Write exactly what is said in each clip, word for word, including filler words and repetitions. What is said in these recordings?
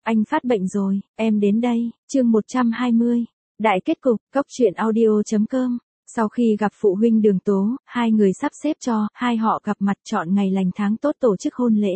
Anh phát bệnh rồi, em đến đây, chương một trăm hai mươi. Đại kết cục, cốc truyện audio chấm com. Sau khi gặp phụ huynh Đường Tố, hai người sắp xếp cho hai họ gặp mặt chọn ngày lành tháng tốt tổ chức hôn lễ.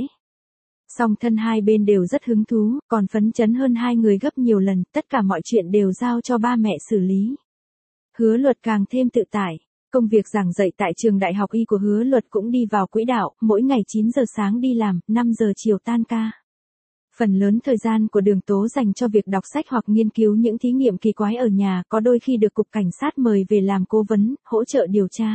Song thân hai bên đều rất hứng thú, còn phấn chấn hơn hai người gấp nhiều lần, tất cả mọi chuyện đều giao cho ba mẹ xử lý. Hứa Luật càng thêm tự tại. Công việc giảng dạy tại trường đại học y của Hứa Luật cũng đi vào quỹ đạo, mỗi ngày chín giờ sáng đi làm, năm giờ chiều tan ca. Phần lớn thời gian của Đường Tố dành cho việc đọc sách hoặc nghiên cứu những thí nghiệm kỳ quái ở nhà, có đôi khi được cục cảnh sát mời về làm cố vấn, hỗ trợ điều tra.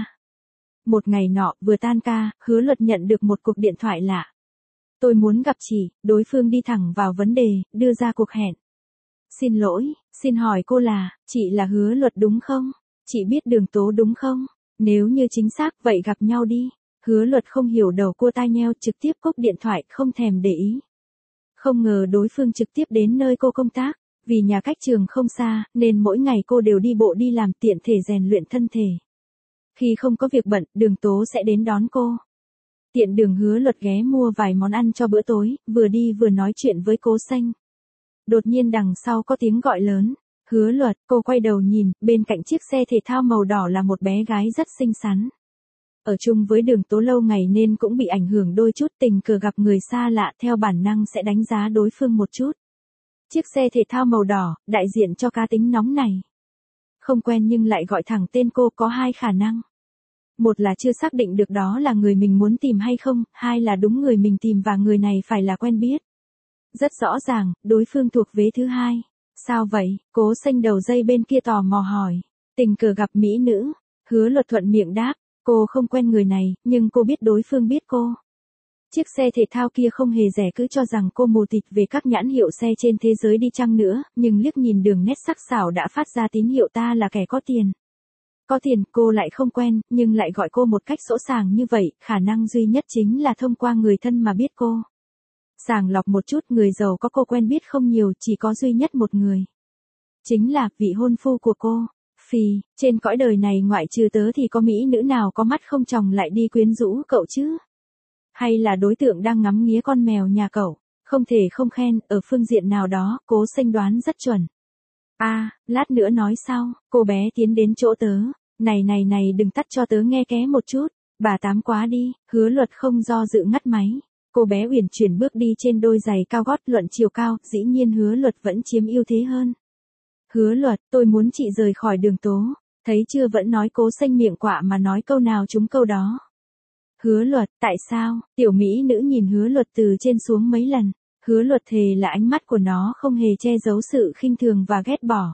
Một ngày nọ, vừa tan ca, Hứa Luật nhận được một cuộc điện thoại lạ. Tôi muốn gặp chị, đối phương đi thẳng vào vấn đề, đưa ra cuộc hẹn. Xin lỗi, xin hỏi cô là, chị là Hứa Luật đúng không? Chị biết Đường Tố đúng không? Nếu như chính xác vậy gặp nhau đi. Hứa Luật không hiểu đầu cua tai nheo, trực tiếp cúp điện thoại, không thèm để ý. Không ngờ đối phương trực tiếp đến nơi cô công tác, vì nhà cách trường không xa, nên mỗi ngày cô đều đi bộ đi làm tiện thể rèn luyện thân thể. Khi không có việc bận, Đường Tố sẽ đến đón cô. Tiện đường Hứa Luật ghé mua vài món ăn cho bữa tối, vừa đi vừa nói chuyện với Cố Xanh. Đột nhiên đằng sau có tiếng gọi lớn. Hứa Luật, cô quay đầu nhìn, bên cạnh chiếc xe thể thao màu đỏ là một bé gái rất xinh xắn. Ở chung với Đường Tố lâu ngày nên cũng bị ảnh hưởng đôi chút, tình cờ gặp người xa lạ theo bản năng sẽ đánh giá đối phương một chút. Chiếc xe thể thao màu đỏ, đại diện cho cá tính nóng này. Không quen nhưng lại gọi thẳng tên cô có hai khả năng. Một là chưa xác định được đó là người mình muốn tìm hay không, hai là đúng người mình tìm và người này phải là quen biết. Rất rõ ràng, đối phương thuộc vế thứ hai. Sao vậy? Cố Xanh đầu dây bên kia tò mò hỏi. Tình cờ gặp mỹ nữ. Hứa Luật thuận miệng đáp. Cô không quen người này, nhưng cô biết đối phương biết cô. Chiếc xe thể thao kia không hề rẻ, cứ cho rằng cô mù tịt về các nhãn hiệu xe trên thế giới đi chăng nữa, nhưng liếc nhìn đường nét sắc sảo đã phát ra tín hiệu ta là kẻ có tiền. Có tiền, cô lại không quen, nhưng lại gọi cô một cách sỗ sàng như vậy, khả năng duy nhất chính là thông qua người thân mà biết cô. Sàng lọc một chút, người giàu có cô quen biết không nhiều, chỉ có duy nhất một người. Chính là vị hôn phu của cô. Phì, trên cõi đời này ngoại trừ tớ thì có mỹ nữ nào có mắt không tròng lại đi quyến rũ cậu chứ? Hay là đối tượng đang ngắm nghía con mèo nhà cậu? Không thể không khen, ở phương diện nào đó, Cố Xanh đoán rất chuẩn. À, lát nữa nói sau, cô bé tiến đến chỗ tớ. Này này này đừng tắt cho tớ nghe ké một chút, bà tám quá đi. Hứa Luật không do dự ngắt máy. Cô bé uyển chuyển bước đi trên đôi giày cao gót, luận chiều cao, dĩ nhiên Hứa Luật vẫn chiếm ưu thế hơn. Hứa Luật, tôi muốn chị rời khỏi Đường Tố. Thấy chưa, vẫn nói Cố Xanh miệng quạ mà nói câu nào trúng câu đó. Hứa Luật, tại sao? Tiểu mỹ nữ nhìn Hứa Luật từ trên xuống mấy lần. Hứa Luật thề là ánh mắt của nó không hề che giấu sự khinh thường và ghét bỏ.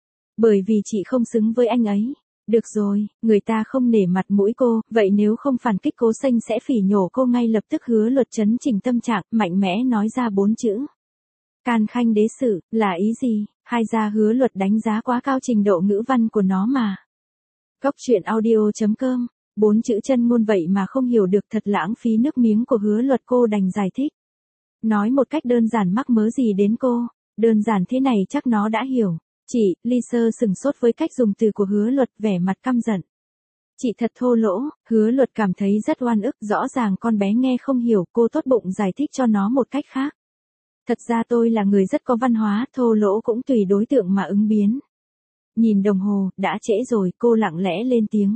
Bởi vì chị không xứng với anh ấy. Được rồi, người ta không nể mặt mũi cô, vậy nếu không phản kích Cố Xanh sẽ phỉ nhổ cô ngay lập tức. Hứa Luật chấn chỉnh tâm trạng, mạnh mẽ nói ra bốn chữ. Can khanh đế sự, là ý gì? Hai ra Hứa Luật đánh giá quá cao trình độ ngữ văn của nó mà. Cốc truyện audio chấm com. Bốn chữ chân ngôn vậy mà không hiểu được, thật lãng phí nước miếng của Hứa Luật. Cô đành giải thích. Nói một cách đơn giản, mắc mớ gì đến cô. Đơn giản thế này chắc nó đã hiểu. Chị, Ly Sơ sừng sốt với cách dùng từ của Hứa Luật, vẻ mặt căm giận. Chị thật thô lỗ. Hứa Luật cảm thấy rất oan ức, rõ ràng con bé nghe không hiểu, cô tốt bụng giải thích cho nó một cách khác. Thật ra tôi là người rất có văn hóa, thô lỗ cũng tùy đối tượng mà ứng biến. Nhìn đồng hồ, đã trễ rồi, cô lặng lẽ lên tiếng.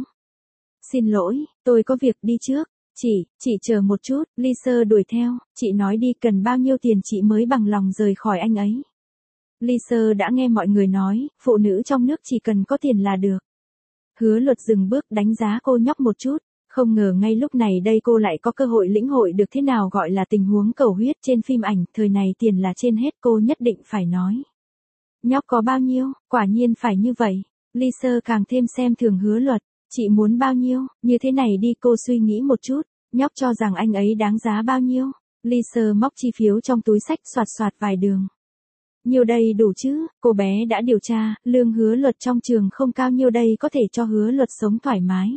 Xin lỗi, tôi có việc đi trước. Chị, chị chờ một chút. Ly Sơ đuổi theo. Chị nói đi, cần bao nhiêu tiền chị mới bằng lòng rời khỏi anh ấy. Ly Sơ đã nghe mọi người nói, phụ nữ trong nước chỉ cần có tiền là được. Hứa Luật dừng bước đánh giá cô nhóc một chút. Không ngờ ngay lúc này đây cô lại có cơ hội lĩnh hội được thế nào gọi là tình huống cầu huyết trên phim ảnh. Thời này tiền là trên hết, cô nhất định phải nói. Nhóc có bao nhiêu? Quả nhiên phải như vậy. Ly Sơ càng thêm xem thường Hứa Luật. Chị muốn bao nhiêu? Như thế này đi, cô suy nghĩ một chút. Nhóc cho rằng anh ấy đáng giá bao nhiêu? Ly Sơ móc chi phiếu trong túi xách, soạt soạt vài đường. Nhiêu đây đủ chứ? Cô bé đã điều tra, lương Hứa Luật trong trường không cao, nhiêu đây có thể cho Hứa Luật sống thoải mái.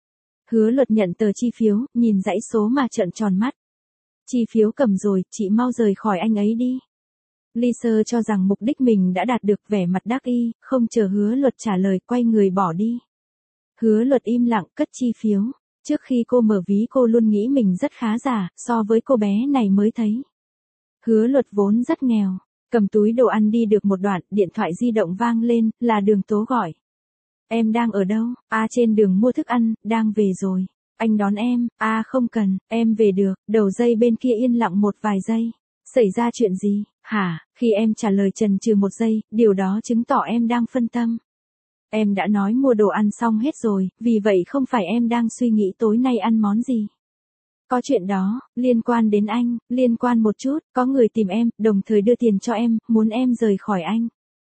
Hứa Luật nhận tờ chi phiếu, nhìn dãy số mà trợn tròn mắt. Chi phiếu cầm rồi, chị mau rời khỏi anh ấy đi. Ly Sơ cho rằng mục đích mình đã đạt được, vẻ mặt đắc ý, không chờ Hứa Luật trả lời, quay người bỏ đi. Hứa Luật im lặng cất chi phiếu. Trước khi cô mở ví cô luôn nghĩ mình rất khá giả, so với cô bé này mới thấy. Hứa Luật vốn rất nghèo. Cầm túi đồ ăn đi được một đoạn, điện thoại di động vang lên, là Đường Tố gọi. Em đang ở đâu? À trên đường mua thức ăn, đang về rồi. Anh đón em, à không cần, em về được. Đầu dây bên kia yên lặng một vài giây. Xảy ra chuyện gì? Hả? Khi em trả lời chần chừ một giây, điều đó chứng tỏ em đang phân tâm. Em đã nói mua đồ ăn xong hết rồi, vì vậy không phải em đang suy nghĩ tối nay ăn món gì. Có chuyện đó, liên quan đến anh, liên quan một chút, có người tìm em, đồng thời đưa tiền cho em, muốn em rời khỏi anh.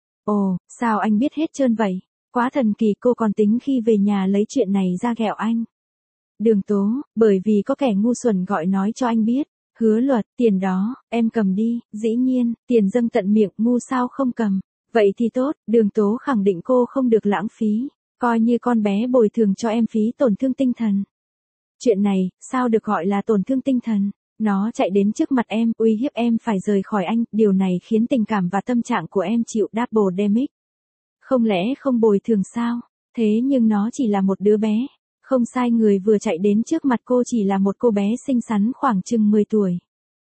Ồ, sao anh biết hết trơn vậy? Quá thần kỳ, cô còn tính khi về nhà lấy chuyện này ra ghẹo anh. Đường Tố, bởi vì có kẻ ngu xuẩn gọi nói cho anh biết. Hứa Luật, tiền đó, em cầm đi, dĩ nhiên, tiền dâng tận miệng, ngu sao không cầm. Vậy thì tốt, Đường Tố khẳng định cô không được lãng phí, coi như con bé bồi thường cho em phí tổn thương tinh thần. Chuyện này, sao được gọi là tổn thương tinh thần? Nó chạy đến trước mặt em, uy hiếp em phải rời khỏi anh, điều này khiến tình cảm và tâm trạng của em chịu double damage. Không lẽ không bồi thường sao? Thế nhưng nó chỉ là một đứa bé. Không sai, người vừa chạy đến trước mặt cô chỉ là một cô bé xinh xắn khoảng chừng mười tuổi.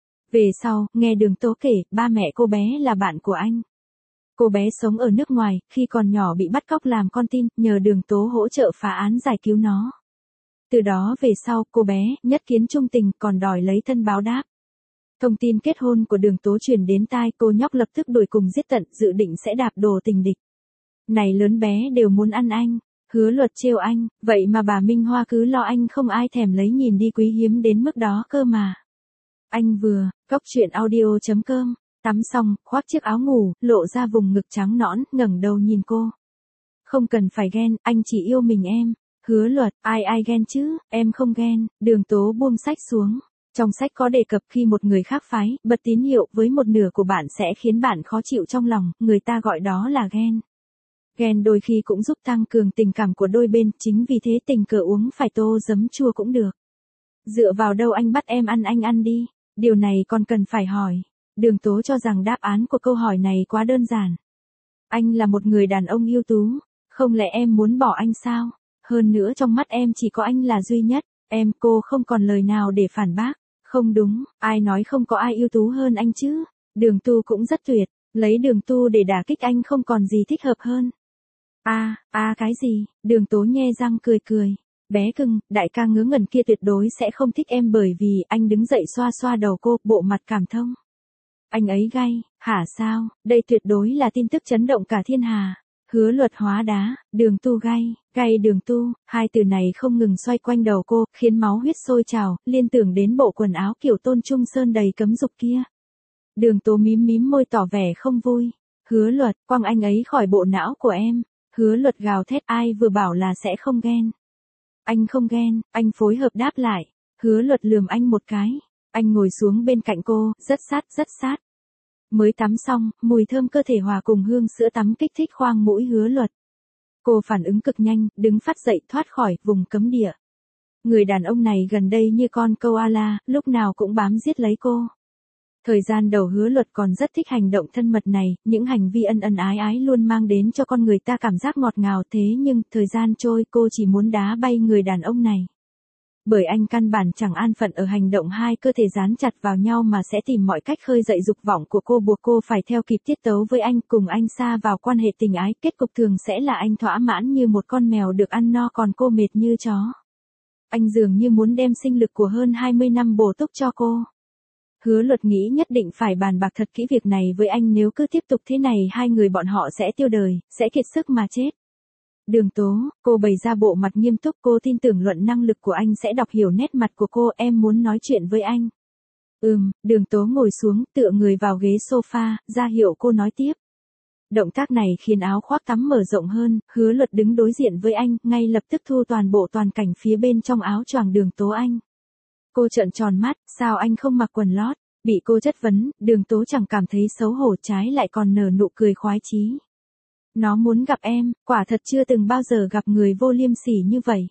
Về sau, nghe Đường Tố kể, ba mẹ cô bé là bạn của anh. Cô bé sống ở nước ngoài, khi còn nhỏ bị bắt cóc làm con tin, nhờ Đường Tố hỗ trợ phá án giải cứu nó. Từ đó về sau, cô bé, nhất kiến trung tình, còn đòi lấy thân báo đáp. Thông tin kết hôn của Đường Tố truyền đến tai, cô nhóc lập tức đuổi cùng giết tận, dự định sẽ đạp đổ tình địch. Này lớn bé đều muốn ăn anh. Hứa Luật trêu anh, vậy mà bà Minh Hoa cứ lo anh không ai thèm lấy nhìn đi quý hiếm đến mức đó cơ mà. Anh vừa, cóc truyện audio chấm com, tắm xong, khoác chiếc áo ngủ, lộ ra vùng ngực trắng nõn, ngẩng đầu nhìn cô. Không cần phải ghen, anh chỉ yêu mình em. Hứa Luật, ai ai ghen chứ, em không ghen. Đường Tố buông sách xuống. Trong sách có đề cập khi một người khác phái, bật tín hiệu với một nửa của bạn sẽ khiến bạn khó chịu trong lòng, người ta gọi đó là ghen. Ghen đôi khi cũng giúp tăng cường tình cảm của đôi bên, chính vì thế tình cờ uống phải tô giấm chua cũng được. Dựa vào đâu anh bắt em ăn, anh ăn đi, điều này còn cần phải hỏi. Đường Tố cho rằng đáp án của câu hỏi này quá đơn giản. Anh là một người đàn ông ưu tú, không lẽ em muốn bỏ anh sao? Hơn nữa trong mắt em chỉ có anh là duy nhất, em cô không còn lời nào để phản bác. Không đúng, ai nói không có ai ưu tú hơn anh chứ? Đường Tu cũng rất tuyệt, lấy Đường Tu để đả kích anh không còn gì thích hợp hơn. À, à cái gì? Đường Tố nhe răng cười cười. Bé cưng, đại ca ngớ ngẩn kia tuyệt đối sẽ không thích em bởi vì anh đứng dậy xoa xoa đầu cô, bộ mặt cảm thông. Anh ấy gay, hả sao? Đây tuyệt đối là tin tức chấn động cả thiên hà. Hứa Luật hóa đá, Đường Tu gay, gay Đường Tu, hai từ này không ngừng xoay quanh đầu cô, khiến máu huyết sôi trào, liên tưởng đến bộ quần áo kiểu Tôn Trung Sơn đầy cấm dục kia. Đường Tố mím mím môi tỏ vẻ không vui. Hứa Luật, quăng anh ấy khỏi bộ não của em. Hứa Luật gào thét, ai vừa bảo là sẽ không ghen. Anh không ghen, anh phối hợp đáp lại. Hứa Luật lườm anh một cái. Anh ngồi xuống bên cạnh cô, rất sát, rất sát. Mới tắm xong, mùi thơm cơ thể hòa cùng hương sữa tắm kích thích khoang mũi Hứa Luật. Cô phản ứng cực nhanh, đứng phát dậy thoát khỏi vùng cấm địa. Người đàn ông này gần đây như con koala, lúc nào cũng bám giết lấy cô. Thời gian đầu Hứa Luật còn rất thích hành động thân mật này, những hành vi ân ân ái ái luôn mang đến cho con người ta cảm giác ngọt ngào, thế nhưng, thời gian trôi cô chỉ muốn đá bay người đàn ông này. Bởi anh căn bản chẳng an phận ở hành động hai cơ thể dán chặt vào nhau mà sẽ tìm mọi cách khơi dậy dục vọng của cô, buộc cô phải theo kịp tiết tấu với anh, cùng anh sa vào quan hệ tình ái, kết cục thường sẽ là anh thỏa mãn như một con mèo được ăn no còn cô mệt như chó. Anh dường như muốn đem sinh lực của hơn hai mươi năm bổ túc cho cô. Hứa Luật nghĩ nhất định phải bàn bạc thật kỹ việc này với anh, nếu cứ tiếp tục thế này hai người bọn họ sẽ tiêu đời, sẽ kiệt sức mà chết. Đường Tố, cô bày ra bộ mặt nghiêm túc, cô tin tưởng luận năng lực của anh sẽ đọc hiểu nét mặt của cô, em muốn nói chuyện với anh. Ừm, Đường Tố ngồi xuống, tựa người vào ghế sofa, ra hiệu cô nói tiếp. Động tác này khiến áo khoác tắm mở rộng hơn, Hứa Luật đứng đối diện với anh, ngay lập tức thu toàn bộ toàn cảnh phía bên trong áo choàng Đường Tố anh. Cô trợn tròn mắt, sao anh không mặc quần lót? Bị cô chất vấn, Đường Tố chẳng cảm thấy xấu hổ, trái lại còn nở nụ cười khoái chí. Nó muốn gặp em, quả thật chưa từng bao giờ gặp người vô liêm sỉ như vậy.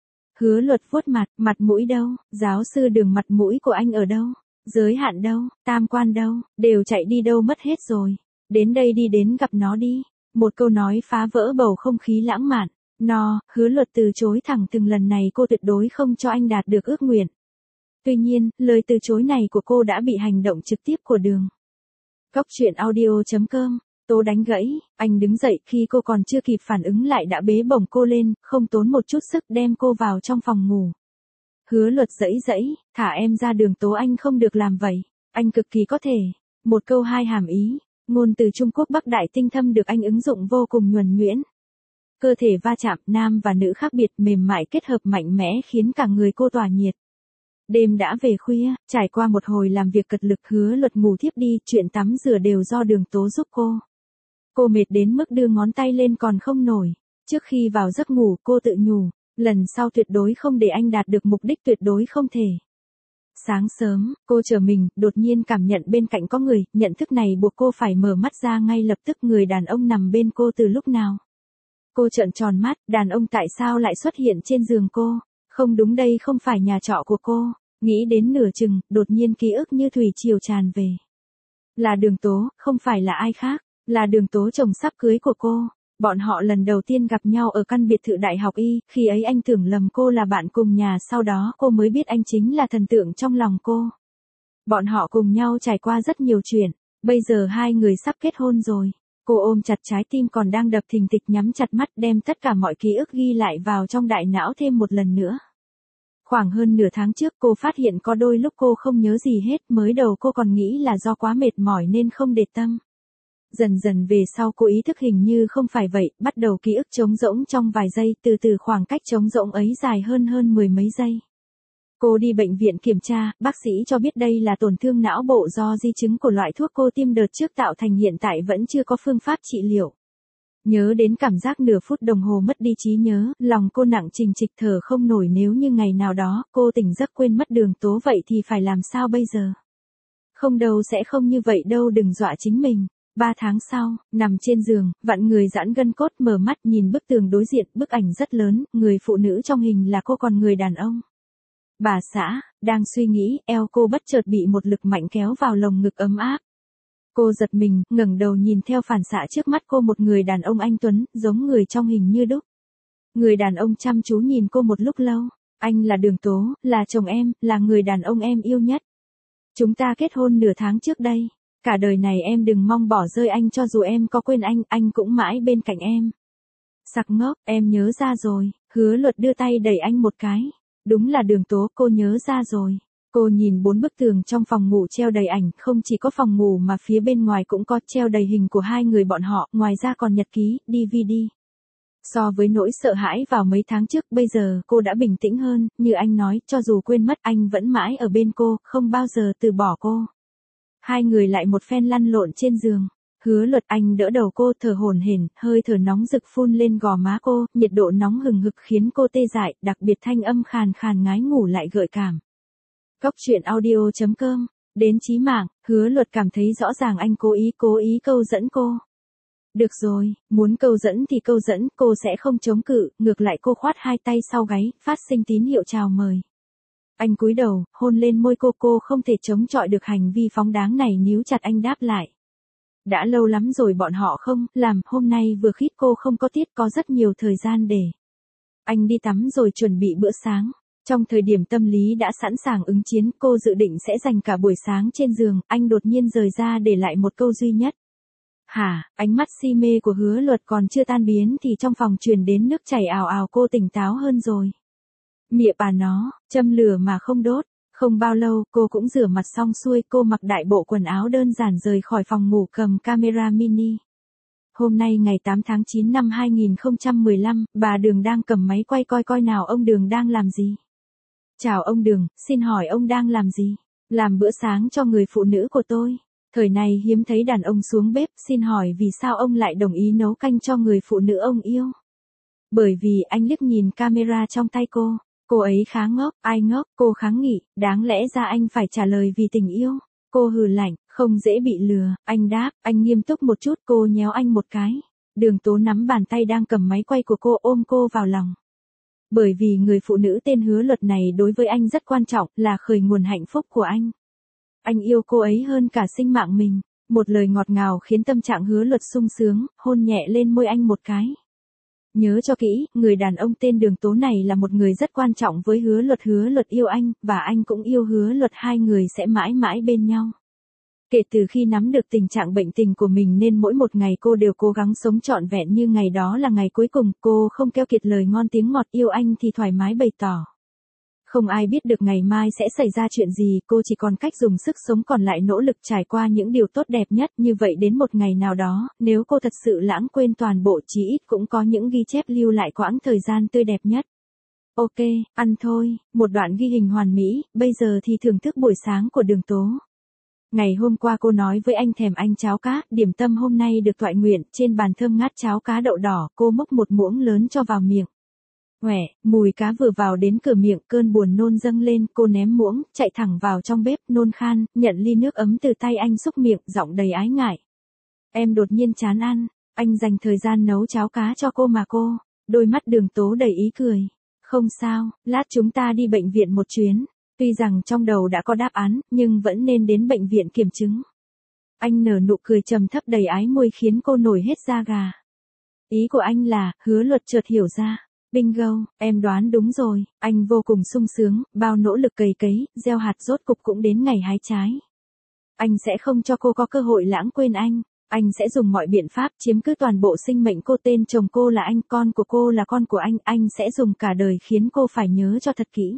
Hứa Luật vuốt mặt, mặt mũi đâu, giáo sư Đường mặt mũi của anh ở đâu, giới hạn đâu, tam quan đâu, đều chạy đi đâu mất hết rồi. Đến đây đi, đến gặp nó đi. Một câu nói phá vỡ bầu không khí lãng mạn. No, Hứa Luật từ chối thẳng thừng, lần này cô tuyệt đối không cho anh đạt được ước nguyện. Tuy nhiên, lời từ chối này của cô đã bị hành động trực tiếp của Đường Cóc truyện audio chấm com. Tố đánh gãy, anh đứng dậy khi cô còn chưa kịp phản ứng lại đã bế bổng cô lên, không tốn một chút sức đem cô vào trong phòng ngủ. Hứa Luật giãy giãy, thả em ra Đường Tố, anh không được làm vậy. Anh cực kỳ có thể. Một câu hai hàm ý, ngôn từ Trung Quốc Bắc Đại tinh thâm được anh ứng dụng vô cùng nhuần nhuyễn. Cơ thể va chạm, nam và nữ khác biệt, mềm mại kết hợp mạnh mẽ khiến cả người cô tỏa nhiệt. Đêm đã về khuya, trải qua một hồi làm việc cật lực, Hứa Luật ngủ thiếp đi, chuyện tắm rửa đều do Đường Tố giúp cô. Cô mệt đến mức đưa ngón tay lên còn không nổi. Trước khi vào giấc ngủ cô tự nhủ, lần sau tuyệt đối không để anh đạt được mục đích, tuyệt đối không thể. Sáng sớm, cô trở mình, đột nhiên cảm nhận bên cạnh có người, nhận thức này buộc cô phải mở mắt ra ngay lập tức. Người đàn ông nằm bên cô từ lúc nào? Cô trợn tròn mắt, đàn ông tại sao lại xuất hiện trên giường cô? Không đúng, đây không phải nhà trọ của cô. Nghĩ đến nửa chừng, đột nhiên ký ức như thủy triều tràn về. Là Đường Tố, không phải là ai khác, là Đường Tố chồng sắp cưới của cô. Bọn họ lần đầu tiên gặp nhau ở căn biệt thự Đại học Y, khi ấy anh tưởng lầm cô là bạn cùng nhà, sau đó cô mới biết anh chính là thần tượng trong lòng cô. Bọn họ cùng nhau trải qua rất nhiều chuyện, bây giờ hai người sắp kết hôn rồi. Cô ôm chặt trái tim còn đang đập thình thịch, nhắm chặt mắt đem tất cả mọi ký ức ghi lại vào trong đại não thêm một lần nữa. Khoảng hơn nửa tháng trước cô phát hiện có đôi lúc cô không nhớ gì hết, mới đầu cô còn nghĩ là do quá mệt mỏi nên không để tâm. Dần dần về sau cô ý thức hình như không phải vậy, bắt đầu ký ức trống rỗng trong vài giây, từ từ khoảng cách trống rỗng ấy dài hơn hơn mười mấy giây. Cô đi bệnh viện kiểm tra, bác sĩ cho biết đây là tổn thương não bộ do di chứng của loại thuốc cô tiêm đợt trước tạo thành, hiện tại vẫn chưa có phương pháp trị liệu. Nhớ đến cảm giác nửa phút đồng hồ mất đi trí nhớ, lòng cô nặng trịch trịch thở không nổi. Nếu như ngày nào đó cô tỉnh giấc quên mất Đường Tố vậy thì phải làm sao bây giờ? Không đâu, sẽ không như vậy đâu, đừng dọa chính mình. Ba tháng sau, nằm trên giường, vặn người giãn gân cốt, mở mắt nhìn bức tường đối diện, bức ảnh rất lớn, người phụ nữ trong hình là cô còn người đàn ông. Bà xã, đang suy nghĩ, eo cô bất chợt bị một lực mạnh kéo vào lồng ngực ấm áp. Cô giật mình, ngẩng đầu nhìn theo phản xạ trước mắt cô một người đàn ông anh tuấn, giống người trong hình như đúc. Người đàn ông chăm chú nhìn cô một lúc lâu. Anh là Đường Tố, là chồng em, là người đàn ông em yêu nhất. Chúng ta kết hôn nửa tháng trước đây. Cả đời này em đừng mong bỏ rơi anh, cho dù em có quên anh, anh cũng mãi bên cạnh em. Sặc ngốc, em nhớ ra rồi. Hứa Luật đưa tay đẩy anh một cái. Đúng là Đường Tố, cô nhớ ra rồi. Cô nhìn bốn bức tường trong phòng ngủ treo đầy ảnh, không chỉ có phòng ngủ mà phía bên ngoài cũng có, treo đầy hình của hai người bọn họ, ngoài ra còn nhật ký, đê vê đê. So với nỗi sợ hãi vào mấy tháng trước, bây giờ cô đã bình tĩnh hơn, như anh nói, cho dù quên mất anh vẫn mãi ở bên cô, không bao giờ từ bỏ cô. Hai người lại một phen lăn lộn trên giường. Hứa Luật, anh đỡ đầu cô, thở hổn hển, hơi thở nóng rực phun lên gò má cô, nhiệt độ nóng hừng hực khiến cô tê dại, đặc biệt thanh âm khàn khàn ngái ngủ lại gợi cảm. Cóc truyện audio chấm com. Đến chí mạng, Hứa Luật cảm thấy rõ ràng anh cố ý cố ý câu dẫn cô. Được rồi, muốn câu dẫn thì câu dẫn, cô sẽ không chống cự, ngược lại cô khoát hai tay sau gáy, phát sinh tín hiệu chào mời. Anh cúi đầu, hôn lên môi cô, cô không thể chống chọi được hành vi phóng đáng này, níu chặt anh đáp lại. Đã lâu lắm rồi bọn họ không làm, hôm nay vừa khít cô không có tiết, có rất nhiều thời gian để. Anh đi tắm rồi chuẩn bị bữa sáng. Trong thời điểm tâm lý đã sẵn sàng ứng chiến, cô dự định sẽ dành cả buổi sáng trên giường, anh đột nhiên rời ra để lại một câu duy nhất. Hả, ánh mắt si mê của Hứa Luật còn chưa tan biến thì trong phòng truyền đến nước chảy ào ào, cô tỉnh táo hơn rồi. Mịa bà nó, châm lửa mà không đốt. Không bao lâu, cô cũng rửa mặt xong xuôi, cô mặc đại bộ quần áo đơn giản rời khỏi phòng ngủ, cầm camera mini. Hôm nay ngày tám tháng chín năm hai nghìn không trăm mười lăm, bà Đường đang cầm máy quay, coi coi nào ông Đường đang làm gì. Chào ông Đường, xin hỏi ông đang làm gì? Làm bữa sáng cho người phụ nữ của tôi. Thời này hiếm thấy đàn ông xuống bếp, xin hỏi vì sao ông lại đồng ý nấu canh cho người phụ nữ ông yêu? Bởi vì anh liếc nhìn camera trong tay cô. Cô ấy khá ngốc, ai ngốc, cô kháng nghị, đáng lẽ ra anh phải trả lời vì tình yêu. Cô hừ lạnh, không dễ bị lừa, anh đáp, anh nghiêm túc một chút, cô nhéo anh một cái. Đường Tố nắm bàn tay đang cầm máy quay của cô, ôm cô vào lòng. Bởi vì người phụ nữ tên Hứa Luật này đối với anh rất quan trọng, là khởi nguồn hạnh phúc của anh. Anh yêu cô ấy hơn cả sinh mạng mình. Một lời ngọt ngào khiến tâm trạng Hứa Luật sung sướng, hôn nhẹ lên môi anh một cái. Nhớ cho kỹ, người đàn ông tên Đường Tố này là một người rất quan trọng với Hứa Luật. Hứa Luật yêu anh, và anh cũng yêu Hứa Luật, hai người sẽ mãi mãi bên nhau. Kể từ khi nắm được tình trạng bệnh tình của mình nên mỗi một ngày cô đều cố gắng sống trọn vẹn như ngày đó là ngày cuối cùng, cô không keo kiệt lời ngon tiếng ngọt, yêu anh thì thoải mái bày tỏ. Không ai biết được ngày mai sẽ xảy ra chuyện gì, cô chỉ còn cách dùng sức sống còn lại nỗ lực trải qua những điều tốt đẹp nhất, như vậy đến một ngày nào đó, nếu cô thật sự lãng quên toàn bộ chí ít cũng có những ghi chép lưu lại quãng thời gian tươi đẹp nhất. Ok, ăn thôi, một đoạn ghi hình hoàn mỹ, bây giờ thì thưởng thức buổi sáng của Đường Tố. Ngày hôm qua cô nói với anh thèm anh cháo cá, điểm tâm hôm nay được toại nguyện, trên bàn thơm ngát cháo cá đậu đỏ, cô múc một muỗng lớn cho vào miệng. Ngoẻ, mùi cá vừa vào đến cửa miệng, cơn buồn nôn dâng lên, cô ném muỗng, chạy thẳng vào trong bếp, nôn khan, nhận ly nước ấm từ tay anh xúc miệng, giọng đầy ái ngại. Em đột nhiên chán ăn, anh dành thời gian nấu cháo cá cho cô mà cô, đôi mắt Đường Tố đầy ý cười. Không sao, lát chúng ta đi bệnh viện một chuyến. Tuy rằng trong đầu đã có đáp án, nhưng vẫn nên đến bệnh viện kiểm chứng. Anh nở nụ cười trầm thấp đầy ái môi khiến cô nổi hết da gà. Ý của anh là, Hứa Luật chợt hiểu ra. Bingo, em đoán đúng rồi, anh vô cùng sung sướng, bao nỗ lực cày cấy, gieo hạt rốt cục cũng đến ngày hái trái. Anh sẽ không cho cô có cơ hội lãng quên anh. Anh sẽ dùng mọi biện pháp chiếm cứ toàn bộ sinh mệnh cô, tên chồng cô là anh, con của cô là con của anh, anh sẽ dùng cả đời khiến cô phải nhớ cho thật kỹ.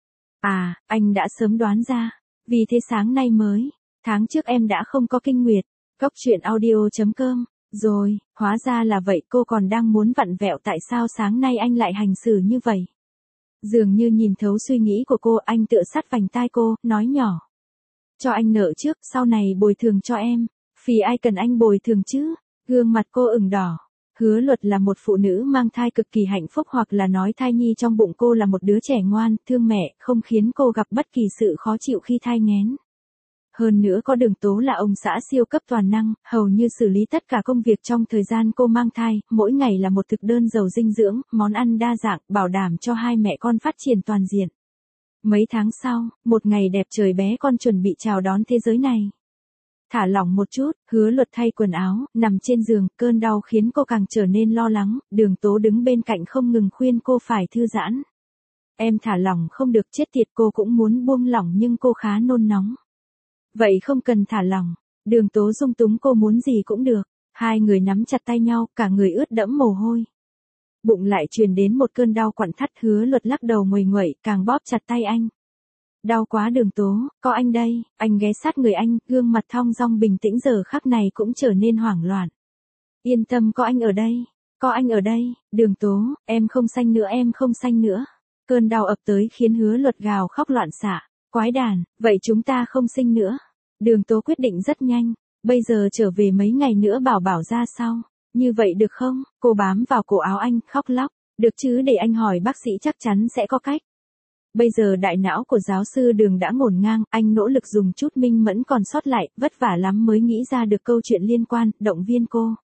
À, anh đã sớm đoán ra, vì thế sáng nay mới, tháng trước em đã không có kinh nguyệt, cốc truyện audio chấm com, rồi, hóa ra là vậy, cô còn đang muốn vặn vẹo tại sao sáng nay anh lại hành xử như vậy. Dường như nhìn thấu suy nghĩ của cô, anh tựa sát vành tai cô, nói nhỏ. Cho anh nợ trước, sau này bồi thường cho em. Vì ai cần anh bồi thường chứ? Gương mặt cô ửng đỏ. Hứa Luật là một phụ nữ mang thai cực kỳ hạnh phúc, hoặc là nói thai nhi trong bụng cô là một đứa trẻ ngoan, thương mẹ, không khiến cô gặp bất kỳ sự khó chịu khi thai nghén. Hơn nữa có Đường Tố là ông xã siêu cấp toàn năng, hầu như xử lý tất cả công việc trong thời gian cô mang thai, mỗi ngày là một thực đơn giàu dinh dưỡng, món ăn đa dạng, bảo đảm cho hai mẹ con phát triển toàn diện. Mấy tháng sau, một ngày đẹp trời bé con chuẩn bị chào đón thế giới này. Thả lỏng một chút, Hứa Luật thay quần áo, nằm trên giường, cơn đau khiến cô càng trở nên lo lắng, Đường Tố đứng bên cạnh không ngừng khuyên cô phải thư giãn. Em thả lỏng không được, chết tiệt, cô cũng muốn buông lỏng nhưng cô khá nôn nóng. Vậy không cần thả lỏng, Đường Tố dung túng, cô muốn gì cũng được, hai người nắm chặt tay nhau, cả người ướt đẫm mồ hôi. Bụng lại truyền đến một cơn đau quặn thắt, Hứa Luật lắc đầu nguầy nguậy, càng bóp chặt tay anh. Đau quá Đường Tố, có anh đây, anh ghé sát người anh, gương mặt thong dong bình tĩnh giờ khắc này cũng trở nên hoảng loạn. Yên tâm, có anh ở đây, có anh ở đây, Đường Tố, em không xanh nữa, em không xanh nữa. Cơn đau ập tới khiến Hứa Luật gào khóc loạn xạ, quái đàn, vậy chúng ta không sinh nữa. Đường Tố quyết định rất nhanh, bây giờ trở về mấy ngày nữa bảo bảo ra sau, như vậy được không? Cô bám vào cổ áo anh, khóc lóc, được chứ, để anh hỏi bác sĩ, chắc chắn sẽ có cách. Bây giờ đại não của giáo sư Đường đã ngổn ngang, anh nỗ lực dùng chút minh mẫn còn sót lại, vất vả lắm mới nghĩ ra được câu chuyện liên quan, động viên cô.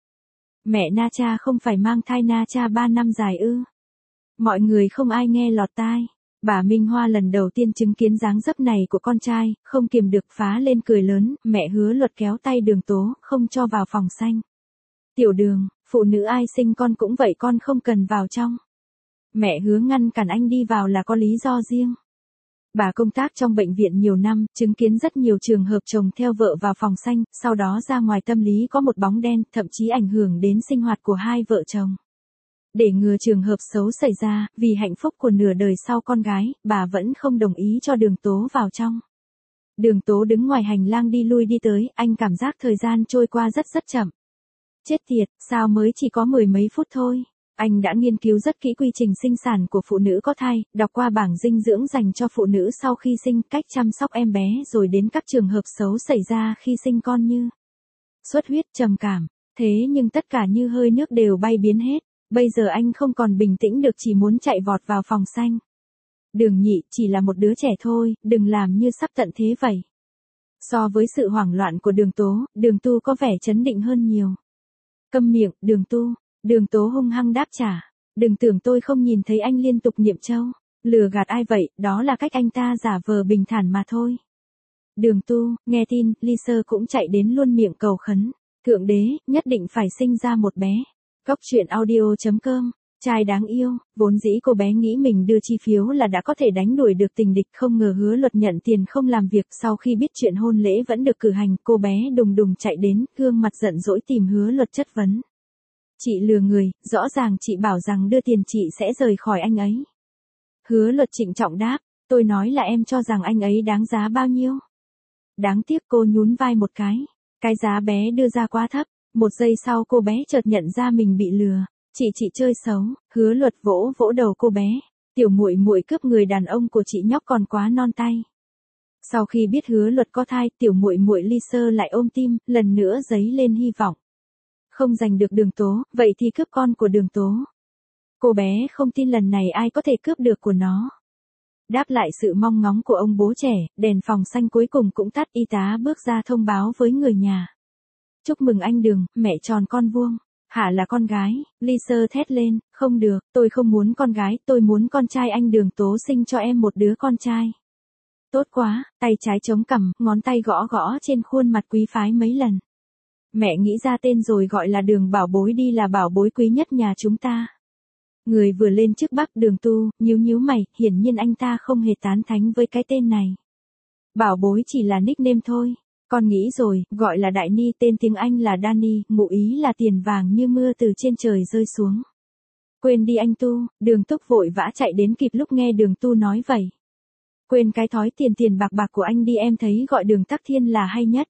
Mẹ Na Cha không phải mang thai Na Cha ba năm dài ư? Mọi người không ai nghe lọt tai. Bà Minh Hoa lần đầu tiên chứng kiến dáng dấp này của con trai, không kiềm được phá lên cười lớn, mẹ Hứa Luật kéo tay Đường Tố, không cho vào phòng xanh. Tiểu Đường, phụ nữ ai sinh con cũng vậy, con không cần vào trong. Mẹ Hứa ngăn cản anh đi vào là có lý do riêng. Bà công tác trong bệnh viện nhiều năm, chứng kiến rất nhiều trường hợp chồng theo vợ vào phòng xanh, sau đó ra ngoài tâm lý có một bóng đen, thậm chí ảnh hưởng đến sinh hoạt của hai vợ chồng. Để ngừa trường hợp xấu xảy ra, vì hạnh phúc của nửa đời sau con gái, bà vẫn không đồng ý cho Đường Tố vào trong. Đường Tố đứng ngoài hành lang đi lui đi tới, anh cảm giác thời gian trôi qua rất rất chậm. Chết tiệt, sao mới chỉ có mười mấy phút thôi. Anh đã nghiên cứu rất kỹ quy trình sinh sản của phụ nữ có thai, đọc qua bảng dinh dưỡng dành cho phụ nữ sau khi sinh, cách chăm sóc em bé, rồi đến các trường hợp xấu xảy ra khi sinh con như xuất huyết, trầm cảm. Thế nhưng tất cả như hơi nước đều bay biến hết. Bây giờ anh không còn bình tĩnh được, chỉ muốn chạy vọt vào phòng xanh. Đường Nhị, chỉ là một đứa trẻ thôi, đừng làm như sắp tận thế vậy. So với sự hoảng loạn của Đường Tố, Đường Tu có vẻ trấn định hơn nhiều. Câm miệng, Đường Tu. Đường Tố hung hăng đáp trả. Đừng tưởng tôi không nhìn thấy anh liên tục niệm châu. Lừa gạt ai vậy, đó là cách anh ta giả vờ bình thản mà thôi. Đường Tu, nghe tin, Lisa cũng chạy đến luôn miệng cầu khấn. Thượng đế, nhất định phải sinh ra một bé. Cốc truyện audio chấm com Trai đáng yêu, vốn dĩ cô bé nghĩ mình đưa chi phiếu là đã có thể đánh đuổi được tình địch, không ngờ Hứa Luật nhận tiền không làm việc. Sau khi biết chuyện hôn lễ vẫn được cử hành, cô bé đùng đùng chạy đến, gương mặt giận dỗi tìm Hứa Luật chất vấn. Chị lừa người, rõ ràng chị bảo rằng đưa tiền chị sẽ rời khỏi anh ấy. Hứa Luật trịnh trọng đáp, tôi nói là em cho rằng anh ấy đáng giá bao nhiêu. Đáng tiếc cô nhún vai một cái, cái giá bé đưa ra quá thấp. Một giây sau cô bé chợt nhận ra mình bị lừa. Chị chị chơi xấu. Hứa Luật vỗ vỗ đầu cô bé. Tiểu muội muội cướp người đàn ông của chị nhóc còn quá non tay. Sau khi biết Hứa Luật có thai, tiểu muội muội Ly Sơ lại ôm tim, lần nữa dấy lên hy vọng. Không giành được Đường Tố, vậy thì cướp con của Đường Tố. Cô bé không tin lần này ai có thể cướp được của nó. Đáp lại sự mong ngóng của ông bố trẻ, đèn phòng xanh cuối cùng cũng tắt. Y tá bước ra thông báo với người nhà. Chúc mừng anh Đường, mẹ tròn con vuông. Hả là con gái? Ly Sơ thét lên, không được, tôi không muốn con gái, tôi muốn con trai. Anh Đường Tố sinh cho em một đứa con trai. Tốt quá, tay trái chống cằm, ngón tay gõ gõ trên khuôn mặt quý phái mấy lần. Mẹ nghĩ ra tên rồi, gọi là Đường Bảo Bối đi, là bảo bối quý nhất nhà chúng ta. Người vừa lên chức Bắc Đường Tu, nhíu nhíu mày, hiển nhiên anh ta không hề tán thánh với cái tên này. Bảo Bối chỉ là nickname thôi. Con nghĩ rồi, gọi là Đại Ni, tên tiếng Anh là Dani, ngụ ý là tiền vàng như mưa từ trên trời rơi xuống. Quên đi anh Tu. Đường Túc vội vã chạy đến kịp lúc nghe Đường Tu nói vậy. Quên cái thói tiền tiền bạc bạc của anh đi, em thấy gọi Đường Tắc Thiên là hay nhất.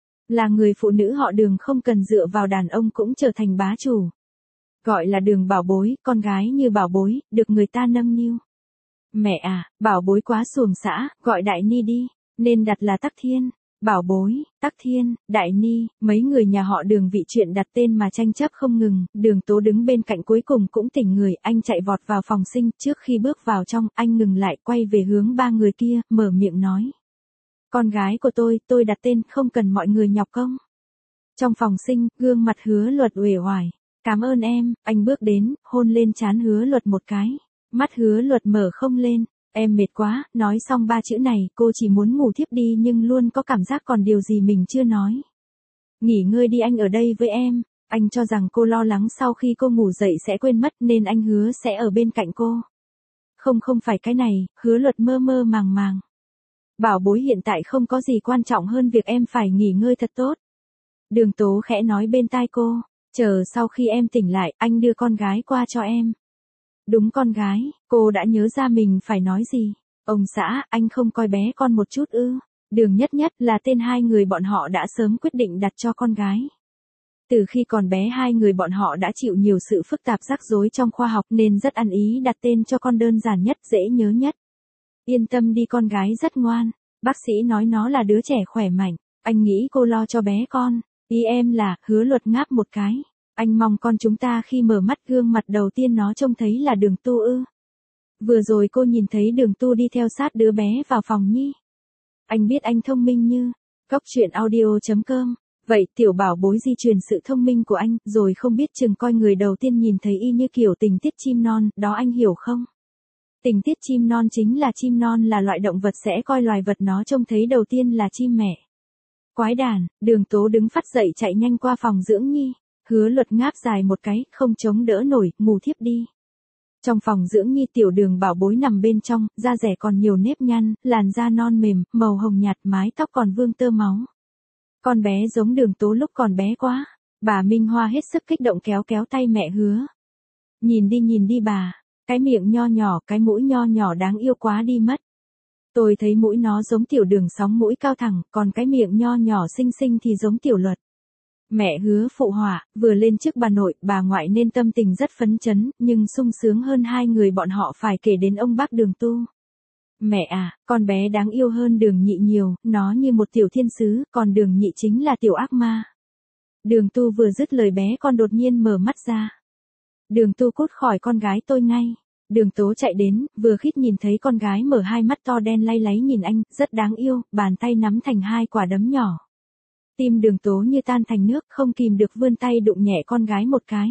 Là người phụ nữ họ Đường không cần dựa vào đàn ông cũng trở thành bá chủ. Gọi là Đường Bảo Bối, con gái như Bảo Bối, được người ta nâng niu. Mẹ à, Bảo Bối quá xuồng xã, gọi Đại Ni đi, nên đặt là Tắc Thiên. Bảo Bối, Tắc Thiên, Đại Ni, mấy người nhà họ Đường vì chuyện đặt tên mà tranh chấp không ngừng. Đường Tố đứng bên cạnh cuối cùng cũng tỉnh người, anh chạy vọt vào phòng sinh. Trước khi bước vào trong, anh ngừng lại, quay về hướng ba người kia, mở miệng nói. Con gái của tôi, tôi đặt tên, không cần mọi người nhọc công. Trong phòng sinh, gương mặt Hứa Luật uể oải. Cảm ơn em. Anh bước đến, hôn lên trán Hứa Luật một cái. Mắt Hứa Luật mở không lên. Em mệt quá. Nói xong ba chữ này, cô chỉ muốn ngủ thiếp đi nhưng luôn có cảm giác còn điều gì mình chưa nói. Nghỉ ngơi đi, anh ở đây với em. Anh cho rằng cô lo lắng sau khi cô ngủ dậy sẽ quên mất nên anh hứa sẽ ở bên cạnh cô. Không không phải cái này. Hứa Luật mơ mơ màng màng. Bảo Bối, hiện tại không có gì quan trọng hơn việc em phải nghỉ ngơi thật tốt. Đường Tố khẽ nói bên tai cô. Chờ sau khi em tỉnh lại, anh đưa con gái qua cho em. Đúng, con gái. Cô đã nhớ ra mình phải nói gì. Ông xã, anh không coi bé con một chút ư? Đường Nhất Nhất là tên hai người bọn họ đã sớm quyết định đặt cho con gái. Từ khi còn bé hai người bọn họ đã chịu nhiều sự phức tạp rắc rối trong khoa học nên rất ăn ý đặt tên cho con đơn giản nhất, dễ nhớ nhất. Yên tâm đi, con gái rất ngoan. Bác sĩ nói nó là đứa trẻ khỏe mạnh. Anh nghĩ cô lo cho bé con. Ý em là, Hứa Luật ngáp một cái. Anh mong con chúng ta khi mở mắt gương mặt đầu tiên nó trông thấy là Đường Tu ư? Vừa rồi cô nhìn thấy Đường Tu đi theo sát đứa bé vào phòng nhi. Anh biết anh thông minh như. Cóc truyện audio chấm com. Vậy tiểu Bảo Bối di truyền sự thông minh của anh, rồi không biết chừng coi người đầu tiên nhìn thấy y như kiểu tình tiết chim non, đó anh hiểu không? Tình tiết chim non chính là chim non là loại động vật sẽ coi loài vật nó trông thấy đầu tiên là chim mẹ. Quái đản. Đường Tố đứng phắt dậy chạy nhanh qua phòng dưỡng nhi. Hứa Luật ngáp dài một cái, không chống đỡ nổi, ngủ thiếp đi. Trong phòng dưỡng nhi, tiểu Đường Bảo Bối nằm bên trong, da rẻ còn nhiều nếp nhăn, làn da non mềm, màu hồng nhạt, mái tóc còn vương tơ máu. Con bé giống Đường Tố lúc còn bé quá. Bà Minh Hoa hết sức kích động kéo kéo tay mẹ Hứa. Nhìn đi nhìn đi bà, cái miệng nho nhỏ, cái mũi nho nhỏ đáng yêu quá đi mất. Tôi thấy mũi nó giống tiểu Đường sóng mũi cao thẳng, còn cái miệng nho nhỏ xinh xinh thì giống tiểu Luật. Mẹ Hứa phụ họa, vừa lên chức bà nội, bà ngoại nên tâm tình rất phấn chấn, nhưng sung sướng hơn hai người bọn họ phải kể đến ông bác Đường Tu. Mẹ à, con bé đáng yêu hơn Đường Nhị nhiều, nó như một tiểu thiên sứ, còn Đường Nhị chính là tiểu ác ma. Đường Tu vừa dứt lời bé con đột nhiên mở mắt ra. Đường Tu cút khỏi con gái tôi ngay. Đường Tố chạy đến, vừa khít nhìn thấy con gái mở hai mắt to đen lay láy nhìn anh, rất đáng yêu, bàn tay nắm thành hai quả đấm nhỏ. Tim Đường Tố như tan thành nước, không kìm được vươn tay đụng nhẹ con gái một cái.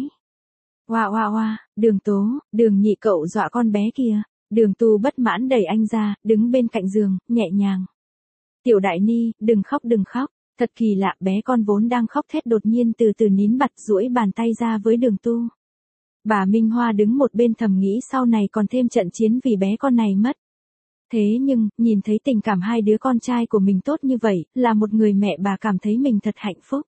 Oa oa oa, Đường Tố, Đường Nhị cậu dọa con bé kìa. Đường Tu bất mãn đẩy anh ra, đứng bên cạnh giường, nhẹ nhàng. Tiểu Đại Ni, đừng khóc đừng khóc. Thật kỳ lạ, bé con vốn đang khóc thét đột nhiên từ từ nín bặt duỗi bàn tay ra với Đường Tu. Bà Minh Hoa đứng một bên thầm nghĩ sau này còn thêm trận chiến vì bé con này mất. Thế nhưng, nhìn thấy tình cảm hai đứa con trai của mình tốt như vậy, là một người mẹ bà cảm thấy mình thật hạnh phúc.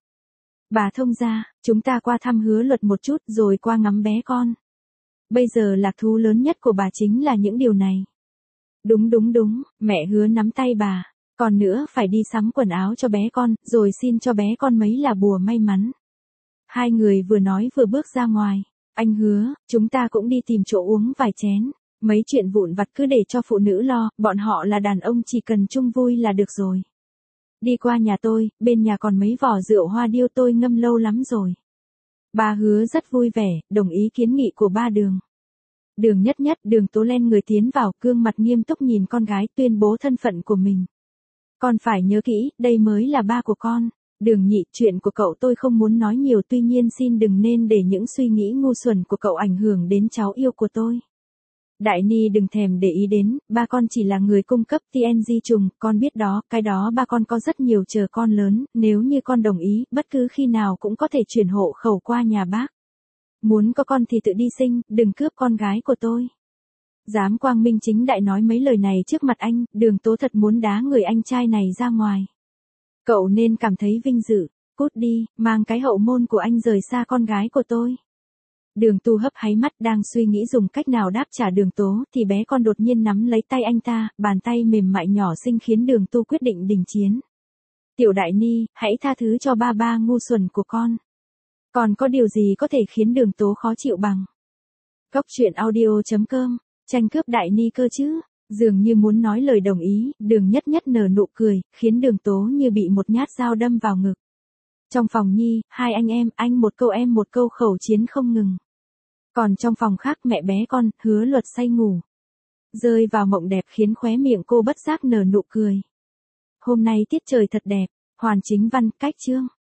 Bà thông gia, chúng ta qua thăm Hứa Luật một chút rồi qua ngắm bé con. Bây giờ lạc thú lớn nhất của bà chính là những điều này. Đúng đúng đúng, mẹ Hứa nắm tay bà. Còn nữa phải đi sắm quần áo cho bé con, rồi xin cho bé con mấy là bùa may mắn. Hai người vừa nói vừa bước ra ngoài. Anh Hứa, chúng ta cũng đi tìm chỗ uống vài chén. Mấy chuyện vụn vặt cứ để cho phụ nữ lo, bọn họ là đàn ông chỉ cần chung vui là được rồi. Đi qua nhà tôi, bên nhà còn mấy vỏ rượu hoa điêu tôi ngâm lâu lắm rồi. Bà Hứa rất vui vẻ, đồng ý kiến nghị của ba Đường. Đường Nhất Nhất, Đường Tố Len người tiến vào, gương mặt nghiêm túc nhìn con gái tuyên bố thân phận của mình. Con phải nhớ kỹ, đây mới là ba của con. Đường Nhị, chuyện của cậu tôi không muốn nói nhiều, tuy nhiên xin đừng nên để những suy nghĩ ngu xuẩn của cậu ảnh hưởng đến cháu yêu của tôi. Đại Ni đừng thèm để ý đến, ba con chỉ là người cung cấp tê en giê trùng, con biết đó, cái đó ba con có rất nhiều chờ con lớn, nếu như con đồng ý, bất cứ khi nào cũng có thể chuyển hộ khẩu qua nhà bác. Muốn có con thì tự đi sinh, đừng cướp con gái của tôi. Dám quang minh chính đại nói mấy lời này trước mặt anh, Đường Tố thật muốn đá người anh trai này ra ngoài. Cậu nên cảm thấy vinh dự, cút đi, mang cái hậu môn của anh rời xa con gái của tôi. Đường Tu hấp háy mắt đang suy nghĩ dùng cách nào đáp trả Đường Tố thì bé con đột nhiên nắm lấy tay anh ta, bàn tay mềm mại nhỏ xinh khiến Đường Tu quyết định đình chiến. Tiểu Đại Ni, hãy tha thứ cho ba ba ngu xuẩn của con. Còn có điều gì có thể khiến Đường Tố khó chịu bằng? Cốc truyện audio chấm com, tranh cướp Đại Ni cơ chứ? Dường như muốn nói lời đồng ý, Đường Nhất Nhất nở nụ cười, khiến Đường Tố như bị một nhát dao đâm vào ngực. Trong phòng Nhi, hai anh em, anh một câu em một câu khẩu chiến không ngừng. Còn trong phòng khác mẹ bé con, Hứa Luật say ngủ. Rơi vào mộng đẹp khiến khóe miệng cô bất giác nở nụ cười. Hôm nay tiết trời thật đẹp, Hoàn Chính Văn, cách chương.